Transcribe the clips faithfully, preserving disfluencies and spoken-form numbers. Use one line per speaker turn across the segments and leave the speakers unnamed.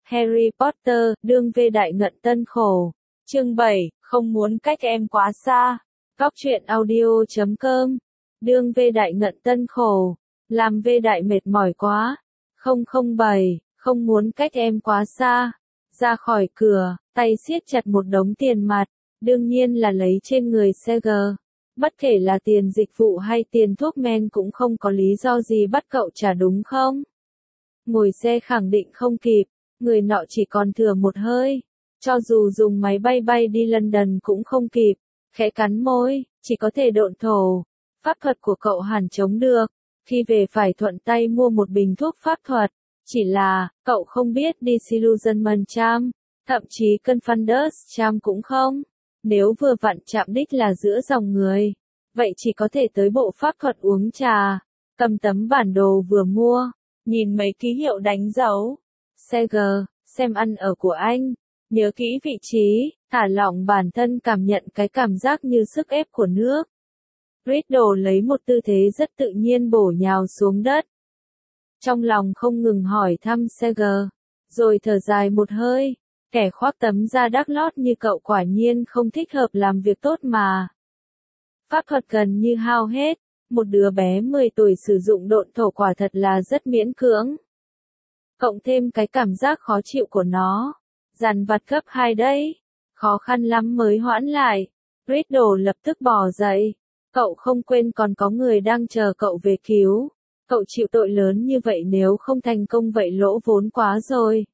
Harry Potter, đương về đại ngận tân khổ. Chương bảy, không muốn cách em quá xa. Góc truyện audio chấm com. Đương về đại ngận tân khổ. Làm về đại mệt mỏi quá. không không bảy, không muốn cách em quá xa. Ra khỏi cửa, tay siết chặt một đống tiền mặt. Đương nhiên là lấy trên người Seger. Bất kể là tiền dịch vụ hay tiền thuốc men cũng không có lý do gì bắt cậu trả đúng không? Ngồi xe khẳng định không kịp, người nọ chỉ còn thừa một hơi. Cho dù dùng máy bay bay đi London cũng không kịp, khẽ cắn môi, chỉ có thể độn thổ. Pháp thuật của cậu hẳn chống được, khi về phải thuận tay mua một bình thuốc pháp thuật. Chỉ là, cậu không biết Disillusionment Charm, thậm chí Confunders Charm cũng không. Nếu vừa vặn chạm đích là giữa dòng người, vậy chỉ có thể tới bộ pháp thuật uống trà, cầm tấm bản đồ vừa mua, nhìn mấy ký hiệu đánh dấu. Seger, xem ăn ở của anh, nhớ kỹ vị trí, thả lỏng bản thân cảm nhận cái cảm giác như sức ép của nước. Riddle lấy một tư thế rất tự nhiên bổ nhào xuống đất. Trong lòng không ngừng hỏi thăm Seger, rồi thở dài một hơi. Kẻ khoác tấm da đắc lót như cậu quả nhiên không thích hợp làm việc tốt mà. Pháp thuật gần như hao hết, một đứa bé mười tuổi sử dụng độn thổ quả thật là rất miễn cưỡng. Cộng thêm cái cảm giác khó chịu của nó, dằn vặt gấp hai đấy, khó khăn lắm mới hoãn lại. Riddle lập tức bò dậy, cậu không quên còn có người đang chờ cậu về cứu. Cậu chịu tội lớn như vậy nếu không thành công vậy lỗ vốn quá rồi.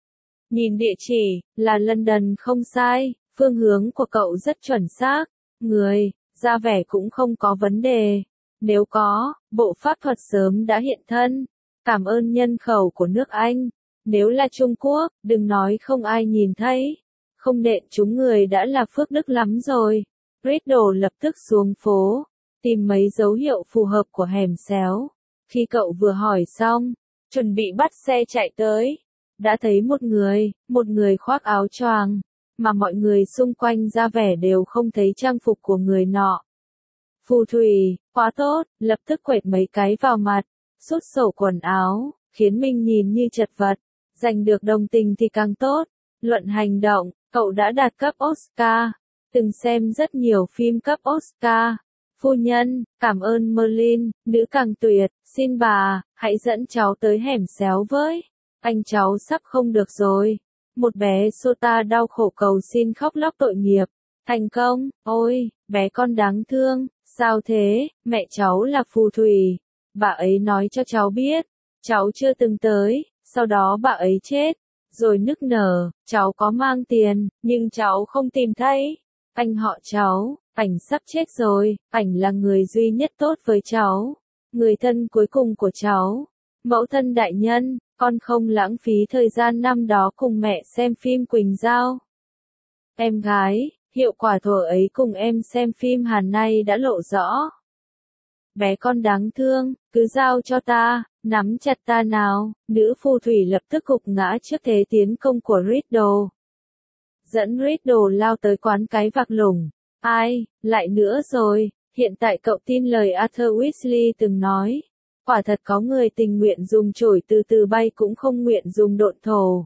Nhìn địa chỉ, là London không sai, phương hướng của cậu rất chuẩn xác, người, ra vẻ cũng không có vấn đề. Nếu có, bộ pháp thuật sớm đã hiện thân. Cảm ơn nhân khẩu của nước Anh. Nếu là Trung Quốc, đừng nói không ai nhìn thấy. Không nện chúng người đã là phước đức lắm rồi. Riddle lập tức xuống phố, tìm mấy dấu hiệu phù hợp của hẻm xéo. Khi cậu vừa hỏi xong, chuẩn bị bắt xe chạy tới. Đã thấy một người, một người khoác áo choàng, mà mọi người xung quanh ra vẻ đều không thấy trang phục của người nọ. Phù thủy, quá tốt, lập tức quệt mấy cái vào mặt, sút sổ quần áo, khiến mình nhìn như chật vật. Giành được đồng tình thì càng tốt. Luận hành động, cậu đã đạt cấp Oscar, từng xem rất nhiều phim cấp Oscar. Phu nhân, cảm ơn Merlin, nữ càng tuyệt, xin bà, hãy dẫn cháu tới hẻm xéo với. Anh cháu sắp không được rồi. Một bé Sota đau khổ cầu xin khóc lóc tội nghiệp. Thành công, ôi, bé con đáng thương, sao thế, mẹ cháu là phù thủy. Bà ấy nói cho cháu biết, cháu chưa từng tới, sau đó bà ấy chết. Rồi nức nở, cháu có mang tiền, nhưng cháu không tìm thấy. Anh họ cháu, ảnh sắp chết rồi, ảnh là người duy nhất tốt với cháu. Người thân cuối cùng của cháu. Mẫu thân đại nhân, con không lãng phí thời gian năm đó cùng mẹ xem phim Quỳnh Giao. Em gái, hiệu quả thuở ấy cùng em xem phim Hàn nay đã lộ rõ. Bé con đáng thương, cứ giao cho ta, nắm chặt ta nào. Nữ phù thủy lập tức gục ngã trước thế tiến công của Riddle. Dẫn Riddle lao tới quán cái vạc lủng. Ai, lại nữa rồi, hiện tại cậu tin lời Arthur Weasley từng nói. Quả thật có người tình nguyện dùng chổi từ từ bay cũng không nguyện dùng độn thổ.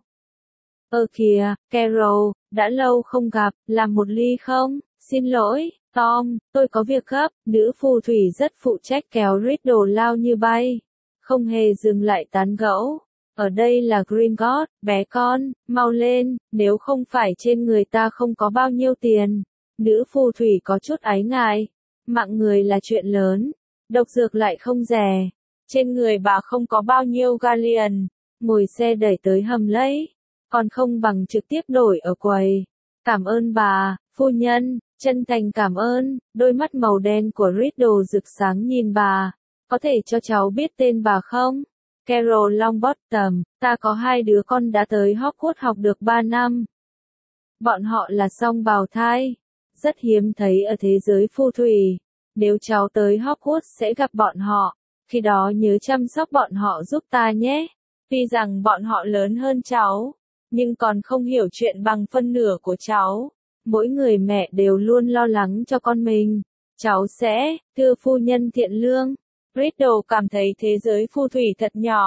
Ơ kìa, Carol, đã lâu không gặp, làm một ly không? Xin lỗi, Tom, tôi có việc gấp. Nữ phù thủy rất phụ trách kéo Riddle lao như bay. Không hề dừng lại tán gẫu. Ở đây là Gringotts, bé con, mau lên, nếu không phải trên người ta không có bao nhiêu tiền. Nữ phù thủy có chút ái ngại. Mạng người là chuyện lớn, độc dược lại không rẻ. Trên người bà không có bao nhiêu galleon, ngồi xe đẩy tới hầm lấy, còn không bằng trực tiếp đổi ở quầy. Cảm ơn bà, phu nhân, chân thành cảm ơn. Đôi mắt màu đen của Riddle rực sáng nhìn bà. Có thể cho cháu biết tên bà không? Carol Longbottom, ta có hai đứa con đã tới Hogwarts học được ba năm. Bọn họ là song bào thai, rất hiếm thấy ở thế giới phù thủy. Nếu cháu tới Hogwarts sẽ gặp bọn họ. Khi đó nhớ chăm sóc bọn họ giúp ta nhé. Tuy rằng bọn họ lớn hơn cháu, nhưng còn không hiểu chuyện bằng phân nửa của cháu. Mỗi người mẹ đều luôn lo lắng cho con mình. Cháu sẽ, thưa phu nhân thiện lương. Riddle cảm thấy thế giới phù thủy thật nhỏ.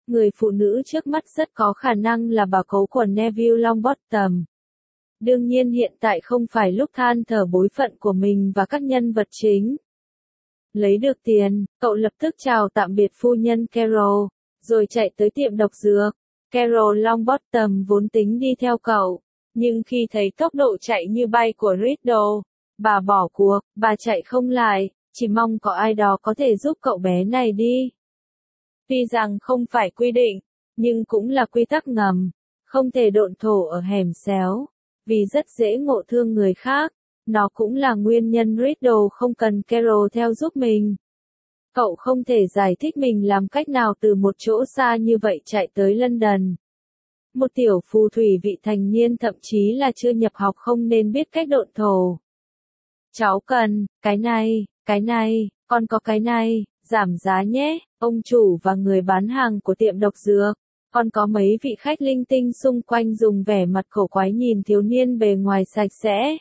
người phụ nữ trước mắt rất có khả năng là bà cố của Neville Longbottom. Đương nhiên hiện tại không phải lúc than thở bối phận của mình và các nhân vật chính. Lấy được tiền, cậu lập tức chào tạm biệt phu nhân Carol, rồi chạy tới tiệm độc dược. Carol Longbottom vốn tính đi theo cậu, nhưng khi thấy tốc độ chạy như bay của Riddle, bà bỏ cuộc, bà chạy không lại, chỉ mong có ai đó có thể giúp cậu bé này đi. Tuy rằng không phải quy định, nhưng cũng là quy tắc ngầm, không thể độn thổ ở hẻm xéo, vì rất dễ ngộ thương người khác. Nó cũng là nguyên nhân Riddle không cần Carol theo giúp mình. Cậu không thể giải thích mình làm cách nào từ một chỗ xa như vậy chạy tới London. Một tiểu phù thủy vị thành niên thậm chí là chưa nhập học không nên biết cách độn thổ. Cháu cần, cái này, cái này, còn có cái này, giảm giá nhé, ông chủ và người bán hàng của tiệm độc dược. Còn có mấy vị khách linh tinh xung quanh dùng vẻ mặt cổ quái nhìn thiếu niên bề ngoài sạch sẽ.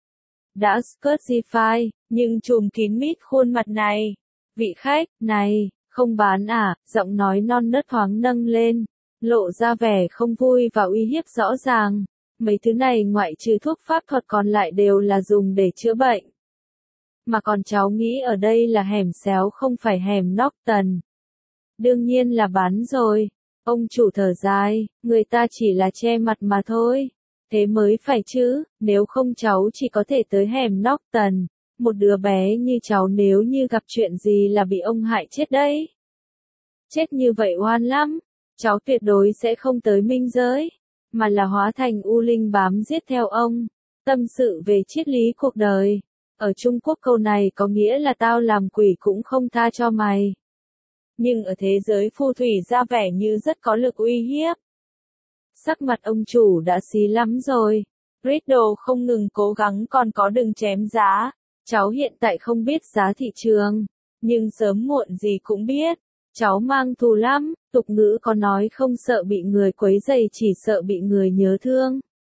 Đã Scotsify, nhưng trùm kín mít khuôn mặt này. Vị khách, này, không bán à, giọng nói non nớt thoáng nâng lên, lộ ra vẻ không vui và uy hiếp rõ ràng. Mấy thứ này ngoại trừ thuốc pháp thuật còn lại đều là dùng để chữa bệnh. Mà còn cháu nghĩ ở đây là hẻm xéo không phải hẻm Norton. Đương nhiên là bán rồi. Ông chủ thở dài, người ta chỉ là che mặt mà thôi. Thế mới phải chứ, nếu không cháu chỉ có thể tới hẻm Norton. Một đứa bé như cháu nếu như gặp chuyện gì là bị ông hại chết đấy. Chết như vậy oan lắm, cháu tuyệt đối sẽ không tới minh giới, mà là hóa thành u linh bám giết theo ông. Tâm sự về triết lý cuộc đời. Ở Trung Quốc câu này có nghĩa là tao làm quỷ cũng không tha cho mày. Nhưng ở thế giới phù thủy ra vẻ như rất có lực uy hiếp. Sắc mặt ông chủ đã xí lắm rồi. Riddle không ngừng cố gắng còn có đừng chém giá. Cháu hiện tại không biết giá thị trường, nhưng sớm muộn gì cũng biết. Cháu mang thù lắm, tục ngữ có nói không sợ bị người quấy rầy chỉ sợ bị người nhớ thương.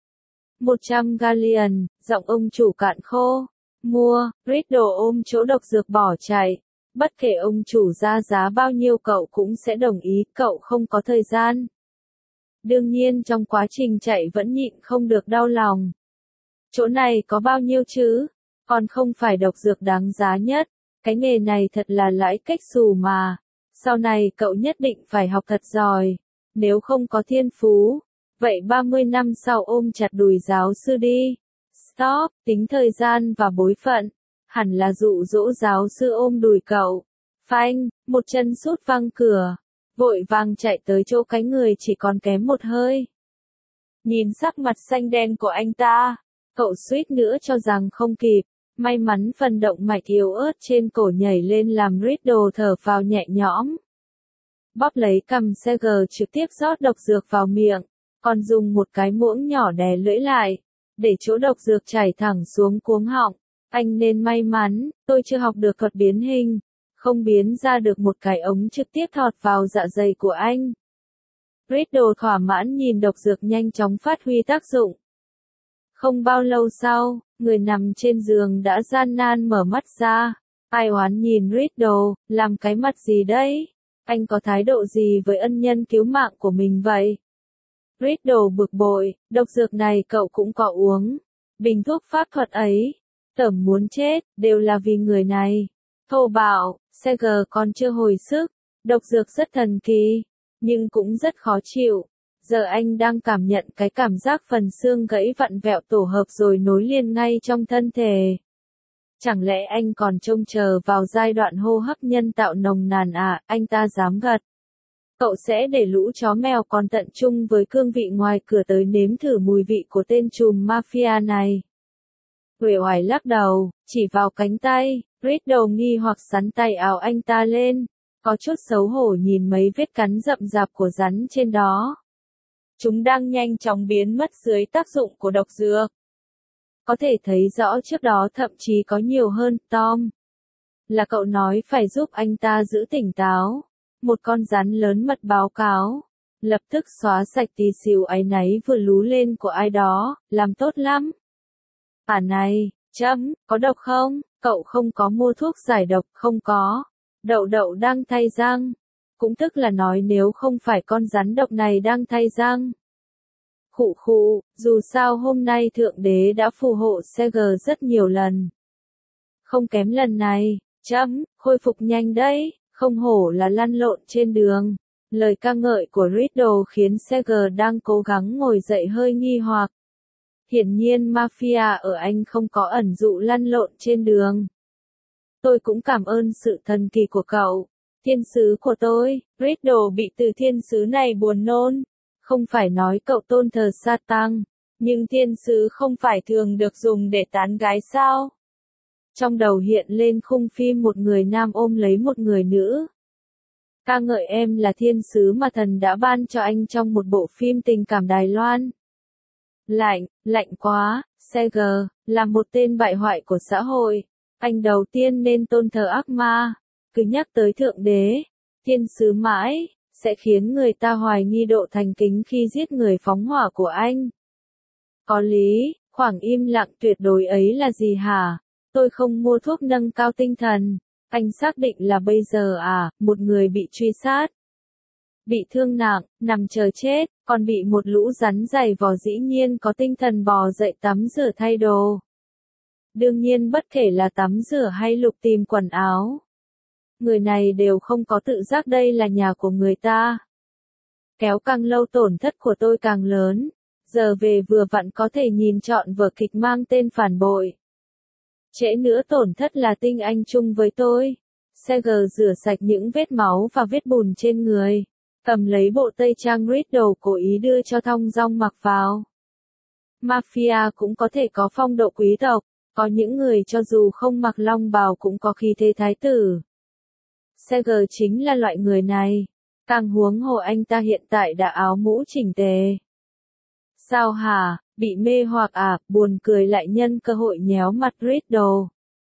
một trăm galleon, giọng ông chủ cạn khô. Mua, Riddle ôm chỗ độc dược bỏ chạy. Bất kể ông chủ ra giá bao nhiêu cậu cũng sẽ đồng ý, cậu không có thời gian. Đương nhiên trong quá trình chạy vẫn nhịn không được đau lòng. Chỗ này có bao nhiêu chứ? Còn không phải độc dược đáng giá nhất. Cái nghề này thật là lãi cách xù mà. Sau này cậu nhất định phải học thật giỏi. Nếu không có thiên phú, vậy ba mươi năm sau ôm chặt đùi giáo sư đi. Stop, tính thời gian và bối phận. Hẳn là dụ dỗ giáo sư ôm đùi cậu. Phanh, một chân sút văng cửa. Vội vàng chạy tới chỗ cái người chỉ còn kém một hơi. Nhìn sắc mặt xanh đen của anh ta, cậu suýt nữa cho rằng không kịp. May mắn phần động mạch yếu ớt trên cổ nhảy lên làm Riddle thở phào nhẹ nhõm. Bóp lấy cằm Seger trực tiếp rót độc dược vào miệng, còn dùng một cái muỗng nhỏ đè lưỡi lại, để chỗ độc dược chảy thẳng xuống cuống họng. Anh nên may mắn, tôi chưa học được thuật biến hình, không biến ra được một cái ống trực tiếp thọt vào dạ dày của anh. Riddle thỏa mãn nhìn độc dược nhanh chóng phát huy tác dụng. Không bao lâu sau, người nằm trên giường đã gian nan mở mắt ra. Ai oán nhìn Riddle, làm cái mặt gì đấy? Anh có thái độ gì với ân nhân cứu mạng của mình vậy? Riddle bực bội, độc dược này cậu cũng có uống. Bình thuốc pháp thuật ấy, tởm muốn chết, đều là vì người này. Thô bạo, Seger còn chưa hồi sức. Độc dược rất thần kỳ, nhưng cũng rất khó chịu. Giờ anh đang cảm nhận cái cảm giác phần xương gãy vặn vẹo tổ hợp rồi nối liền ngay trong thân thể. Chẳng lẽ anh còn trông chờ vào giai đoạn hô hấp nhân tạo nồng nàn à, anh ta dám gật. Cậu sẽ để lũ chó mèo còn tận chung với cương vị ngoài cửa tới nếm thử mùi vị của tên trùm mafia này. Uể oải lắc đầu, chỉ vào cánh tay, Riddle nghi hoặc sắn tay áo anh ta lên, có chút xấu hổ nhìn mấy vết cắn rậm rạp của rắn trên đó. Chúng đang nhanh chóng biến mất dưới tác dụng của độc dược. Có thể thấy rõ trước đó thậm chí có nhiều hơn. Tom, là cậu nói phải giúp anh ta giữ tỉnh táo. Một con rắn lớn mật báo cáo. Lập tức xóa sạch tí xíu áy náy vừa lú lên của ai đó, làm tốt lắm. À này, chấm, có độc không? Cậu không có mua thuốc giải độc, không có. Đậu đậu đang thay răng. cũng tức là nói nếu không phải con rắn độc này đang thay răng. Khụ khụ, dù sao hôm nay Thượng Đế đã phù hộ Seger rất nhiều lần. Không kém lần này, chấm, khôi phục nhanh đấy, không hổ là lăn lộn trên đường. Lời ca ngợi của Riddle khiến Seger đang cố gắng ngồi dậy hơi nghi hoặc. Hiển nhiên mafia ở Anh không có ẩn dụ lăn lộn trên đường. Tôi cũng cảm ơn sự thần kỳ của cậu. Thiên sứ của tôi, Riddle bị từ thiên sứ này buồn nôn. Không phải nói cậu tôn thờ Satan, nhưng thiên sứ không phải thường được dùng để tán gái sao? Trong đầu hiện lên khung phim một người nam ôm lấy một người nữ. Ca ngợi em là thiên sứ mà thần đã ban cho anh trong một bộ phim tình cảm Đài Loan. Lạnh, lạnh quá, Seger, là một tên bại hoại của xã hội. Anh đầu tiên nên tôn thờ ác ma. Cứ nhắc tới Thượng Đế, thiên sứ mãi, sẽ khiến người ta hoài nghi độ thành kính khi giết người phóng hỏa của anh. Có lý, khoảng im lặng tuyệt đối ấy là gì hả? Tôi không mua thuốc nâng cao tinh thần. Anh xác định là bây giờ à, một người bị truy sát. Bị thương nặng, nằm chờ chết, còn bị một lũ rắn dày vò dĩ nhiên có tinh thần bò dậy tắm rửa thay đồ. Đương nhiên bất kể là tắm rửa hay lục tìm quần áo. Người này đều không có tự giác đây là nhà của người ta. Kéo càng lâu tổn thất của tôi càng lớn. Giờ về vừa vặn có thể nhìn trọn vở kịch mang tên phản bội. Trễ nữa tổn thất là tinh anh chung với tôi. Seger rửa sạch những vết máu và vết bùn trên người. Cầm lấy bộ tây trang Riddle cố ý đưa cho thong dong mặc vào. Mafia cũng có thể có phong độ quý tộc. Có những người cho dù không mặc long bào cũng có khí thế thái tử. Seger chính là loại người này. Càng huống hồ anh ta hiện tại đã áo mũ chỉnh tề. Sao hả, bị mê hoặc à, buồn cười lại nhân cơ hội nhéo mặt Riddle.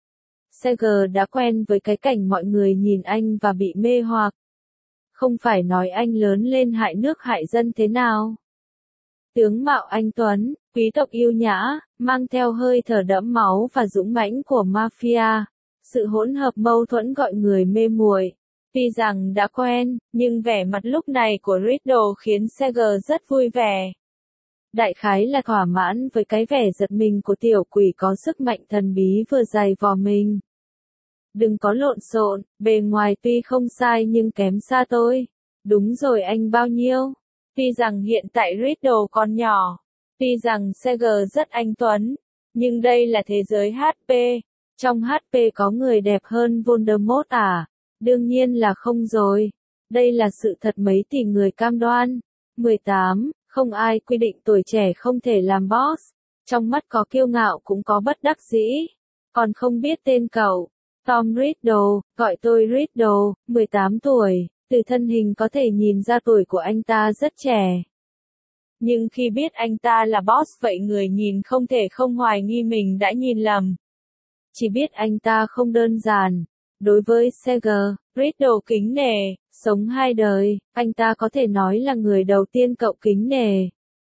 Seger đã quen với cái cảnh mọi người nhìn anh và bị mê hoặc. Không phải nói anh lớn lên hại nước hại dân thế nào. Tướng mạo anh tuấn, quý tộc yêu nhã, mang theo hơi thở đẫm máu và dũng mãnh của mafia. Sự hỗn hợp mâu thuẫn gọi người mê muội. Tuy rằng đã quen, nhưng vẻ mặt lúc này của Riddle khiến Seger rất vui vẻ. Đại khái là thỏa mãn với cái vẻ giật mình của tiểu quỷ có sức mạnh thần bí vừa dày vò mình. Đừng có lộn xộn, bề ngoài tuy không sai nhưng kém xa tôi. Đúng rồi anh bao nhiêu? Tuy rằng hiện tại Riddle còn nhỏ, tuy rằng Seger rất anh tuấn, nhưng đây là thế giới hát pê. Trong hát pê có người đẹp hơn Voldemort à? Đương nhiên là không rồi. Đây là sự thật mấy tỷ người cam đoan. mười tám, không ai quy định tuổi trẻ không thể làm boss. Trong mắt có kiêu ngạo cũng có bất đắc dĩ. Còn không biết tên cậu. Tom Riddle, gọi tôi Riddle, mười tám tuổi, từ thân hình có thể nhìn ra tuổi của anh ta rất trẻ. Nhưng khi biết anh ta là boss vậy người nhìn không thể không hoài nghi mình đã nhìn lầm. Chỉ biết anh ta không đơn giản. Đối với Seger, Riddle kính nể, sống hai đời, anh ta có thể nói là người đầu tiên cậu kính nể.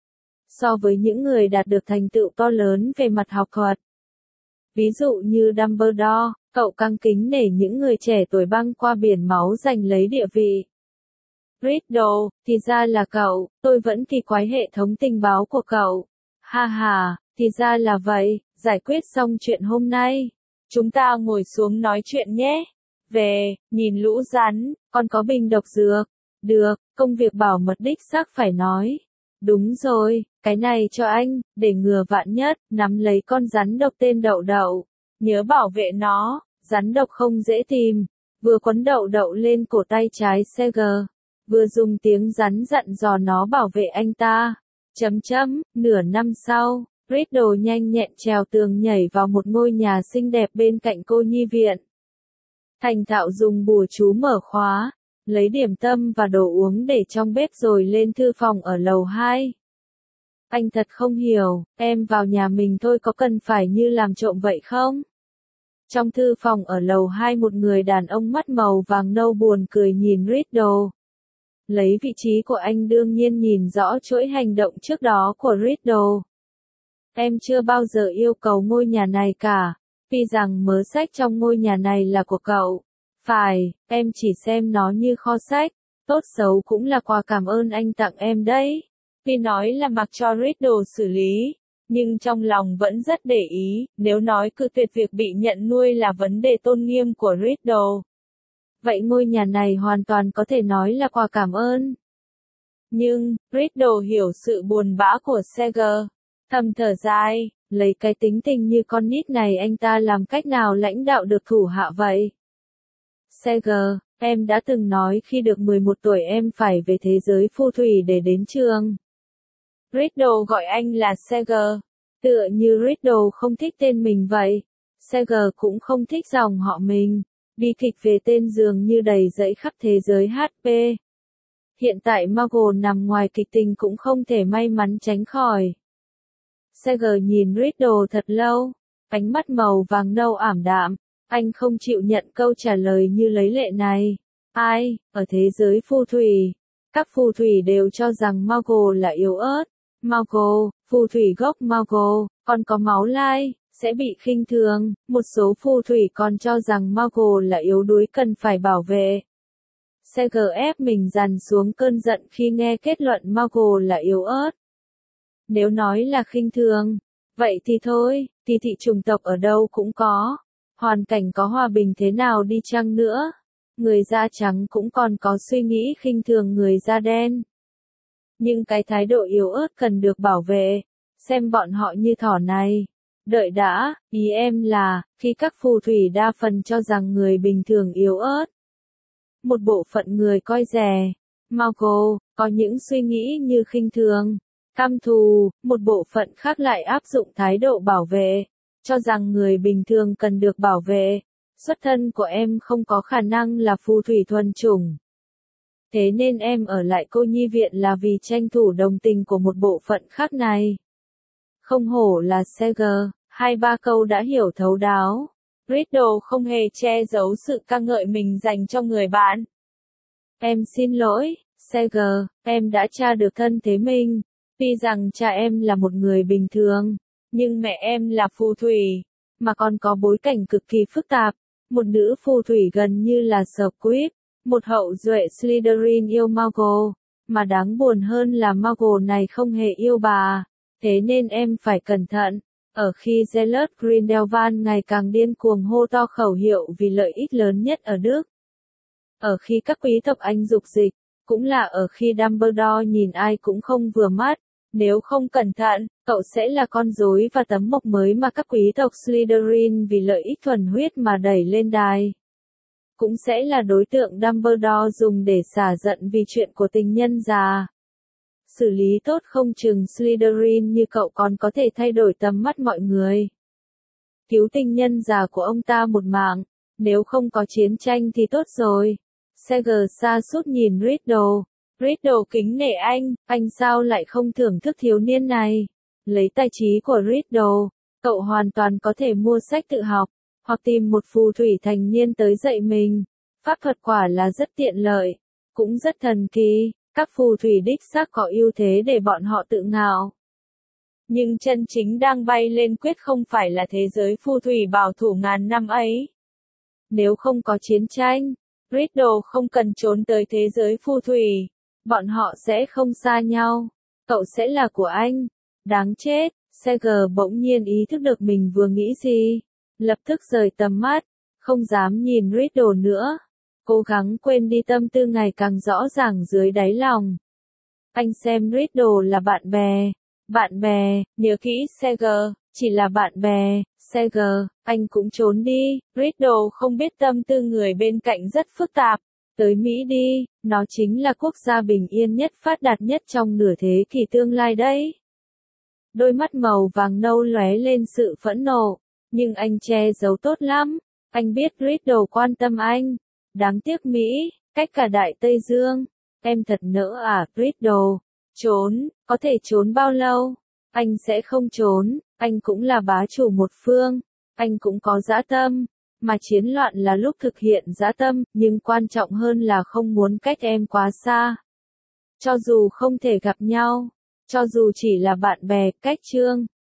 So với những người đạt được thành tựu to lớn về mặt học thuật. Ví dụ như Dumbledore, cậu càng kính nể những người trẻ tuổi băng qua biển máu giành lấy địa vị. Riddle, thì ra là cậu, tôi vẫn kỳ quái hệ thống tình báo của cậu. Ha ha, thì ra là vậy, giải quyết xong chuyện hôm nay. Chúng ta ngồi xuống nói chuyện nhé. Về, nhìn lũ rắn, còn có bình độc dược. Được, công việc bảo mật đích xác phải nói. Đúng rồi, cái này cho anh, để ngừa vạn nhất, nắm lấy con rắn độc tên đậu đậu. Nhớ bảo vệ nó, rắn độc không dễ tìm. Vừa quấn đậu đậu lên cổ tay trái Seger, vừa dùng tiếng rắn dặn dò nó bảo vệ anh ta. Chấm chấm, nửa năm sau. Riddle nhanh nhẹn trèo tường nhảy vào một ngôi nhà xinh đẹp bên cạnh cô nhi viện. Thành thạo dùng bùa chú mở khóa, lấy điểm tâm và đồ uống để trong bếp rồi lên thư phòng ở lầu hai. Anh thật không hiểu, em vào nhà mình thôi có cần phải như làm trộm vậy không? Trong thư phòng ở lầu hai một người đàn ông mắt màu vàng nâu buồn cười nhìn Riddle. Lấy vị trí của anh đương nhiên nhìn rõ chuỗi hành động trước đó của Riddle. Em chưa bao giờ yêu cầu ngôi nhà này cả, tuy rằng mớ sách trong ngôi nhà này là của cậu. Phải, em chỉ xem nó như kho sách. Tốt xấu cũng là quà cảm ơn anh tặng em đấy. Tuy nói là mặc cho Riddle xử lý, nhưng trong lòng vẫn rất để ý, nếu nói cự tuyệt việc bị nhận nuôi là vấn đề tôn nghiêm của Riddle. Vậy ngôi nhà này hoàn toàn có thể nói là quà cảm ơn. Nhưng, Riddle hiểu sự buồn bã của Seger. Thầm thở dài, lấy cái tính tình như con nít này anh ta làm cách nào lãnh đạo được thủ hạ vậy? Seger, em đã từng nói khi được mười một tuổi em phải về thế giới phù thủy để đến trường. Riddle gọi anh là Seger. Tựa như Riddle không thích tên mình vậy. Seger cũng không thích dòng họ mình. Bi kịch về tên dường như đầy dẫy khắp thế giới hát pê. Hiện tại Muggle nằm ngoài kịch tình cũng không thể may mắn tránh khỏi. Seger nhìn Riddle thật lâu, ánh mắt màu vàng nâu ảm đạm, anh không chịu nhận câu trả lời như lấy lệ này. Ai, ở thế giới phù thủy, các phù thủy đều cho rằng Muggle là yếu ớt. Muggle, phù thủy gốc Muggle, còn có máu lai, sẽ bị khinh thường, một số phù thủy còn cho rằng Muggle là yếu đuối cần phải bảo vệ. Seger ép mình dằn xuống cơn giận khi nghe kết luận Muggle là yếu ớt. Nếu nói là khinh thường, vậy thì thôi, thì thị chủng tộc ở đâu cũng có. Hoàn cảnh có hòa bình thế nào đi chăng nữa, người da trắng cũng còn có suy nghĩ khinh thường người da đen. Nhưng cái thái độ yếu ớt cần được bảo vệ, xem bọn họ như thỏ này. Đợi đã, ý em là, khi các phù thủy đa phần cho rằng người bình thường yếu ớt. Một bộ phận người coi rẻ, Muggle, có những suy nghĩ như khinh thường, căm thù, một bộ phận khác lại áp dụng thái độ bảo vệ, cho rằng người bình thường cần được bảo vệ. Xuất thân của em không có khả năng là phù thủy thuần chủng. Thế nên em ở lại cô nhi viện là vì tranh thủ đồng tình của một bộ phận khác này. Không hổ là Seger, hai ba câu đã hiểu thấu đáo. Riddle không hề che giấu sự ca ngợi mình dành cho người bạn. Em xin lỗi, Seger, em đã tra được thân thế mình. Tuy rằng cha em là một người bình thường, nhưng mẹ em là phù thủy, mà còn có bối cảnh cực kỳ phức tạp. Một nữ phù thủy gần như là Squib, một hậu duệ Slytherin yêu Muggle, mà đáng buồn hơn là Muggle này không hề yêu bà. Thế nên em phải cẩn thận. Ở khi Gellert Grindelwald ngày càng điên cuồng hô to khẩu hiệu vì lợi ích lớn nhất ở Đức. Ở khi các quý tộc Anh dục dịch, cũng là ở khi Dumbledore nhìn ai cũng không vừa mắt. Nếu không cẩn thận, cậu sẽ là con rối và tấm mộc mới mà các quý tộc Slytherin vì lợi ích thuần huyết mà đẩy lên đài. Cũng sẽ là đối tượng Dumbledore dùng để xả giận vì chuyện của tình nhân già. Xử lý tốt không chừng Slytherin như cậu còn có thể thay đổi tầm mắt mọi người. Cứu tình nhân già của ông ta một mạng, nếu không có chiến tranh thì tốt rồi. Seger sa sút nhìn Riddle. Riddle kính nể anh, anh sao lại không thưởng thức thiếu niên này? Lấy tài trí của Riddle, cậu hoàn toàn có thể mua sách tự học, hoặc tìm một phù thủy thành niên tới dạy mình. Pháp thuật quả là rất tiện lợi, cũng rất thần kỳ. Các phù thủy đích xác có ưu thế để bọn họ tự ngạo. Nhưng chân chính đang bay lên quyết không phải là thế giới phù thủy bảo thủ ngàn năm ấy. Nếu không có chiến tranh, Riddle không cần trốn tới thế giới phù thủy. Bọn họ sẽ không xa nhau. Cậu sẽ là của anh. Đáng chết, Seger bỗng nhiên ý thức được mình vừa nghĩ gì. Lập tức rời tầm mắt, không dám nhìn Riddle nữa. Cố gắng quên đi tâm tư ngày càng rõ ràng dưới đáy lòng. Anh xem Riddle là bạn bè. Bạn bè, nhớ kỹ Seger, chỉ là bạn bè. Seger, anh cũng trốn đi. Riddle không biết tâm tư người bên cạnh rất phức tạp. Tới Mỹ đi, nó chính là quốc gia bình yên nhất phát đạt nhất trong nửa thế kỷ tương lai đấy. Đôi mắt màu vàng nâu lóe lên sự phẫn nộ, nhưng anh che giấu tốt lắm. Anh biết Riddle quan tâm anh. Đáng tiếc Mỹ, cách cả Đại Tây Dương. Em thật nỡ à, Riddle. Trốn, có thể trốn bao lâu? Anh sẽ không trốn, anh cũng là bá chủ một phương. Anh cũng có dã tâm. Mà chiến loạn là lúc thực hiện dã tâm, nhưng quan trọng hơn là không muốn cách em quá xa. Cho dù không thể gặp nhau, cho dù chỉ là bạn bè, cách chương.